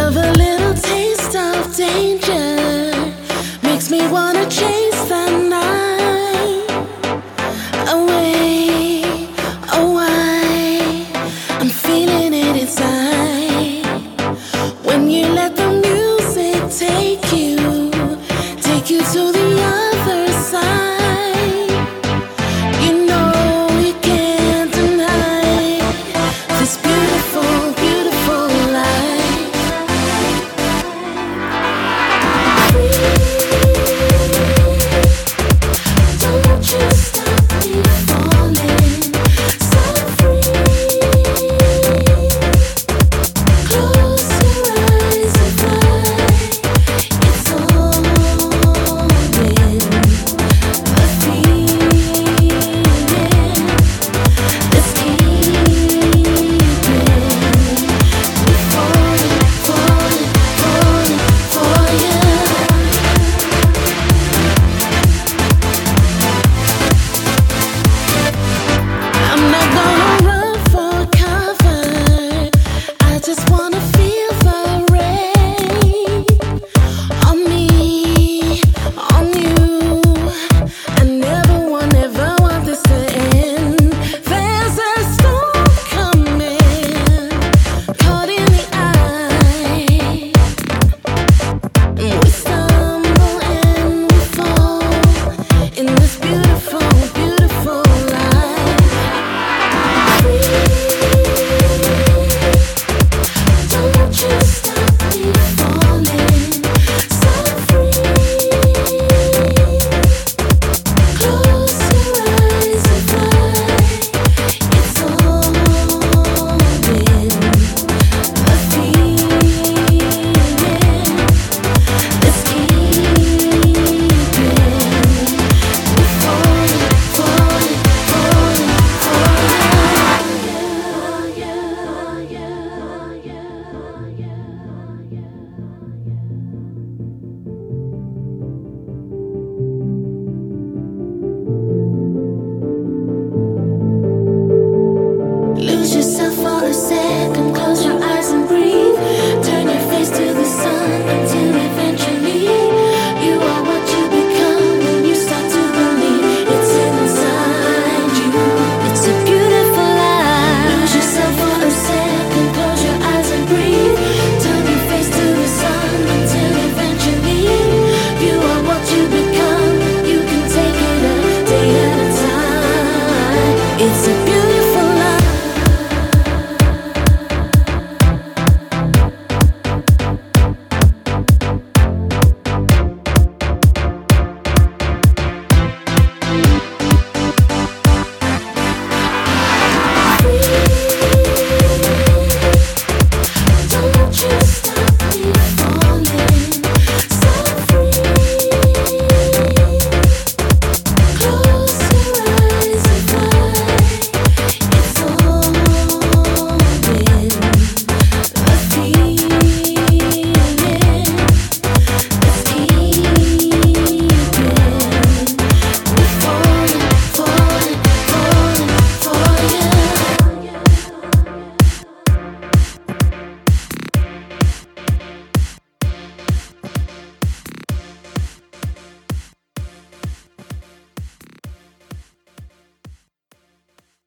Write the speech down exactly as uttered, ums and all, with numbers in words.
love a little taste of danger. Makes me wanna chase the night away, away. I'm feeling it inside. When you let the music take you, take you to the other side. You know you can't deny this beautiful, beautiful life. Don't you stop me falling, so free. Close your eyes and fly. It's all in the feeling. Let's keep it. We're falling, falling, falling for you. I'm not gonna run for cover. I just wanna feel the rain on me, on you. I never want, never want this to end. There's a storm coming, caught in the eye. We stumble and we fall in this beautiful, beautiful life. Don't you stop me falling, so free. Close your eyes and fly. It's all in the feeling. Let's keep it. We're falling, falling, falling for Lose yourself for a second, close your eyes and breathe. Turn your face to the sun until eventually you are what you become when you start to believe it's inside you. It's a beautiful life. Lose yourself for a second, close your eyes and breathe. Turn your face to the sun until eventually you are what you become. You can take it a day at a time. It's a beautiful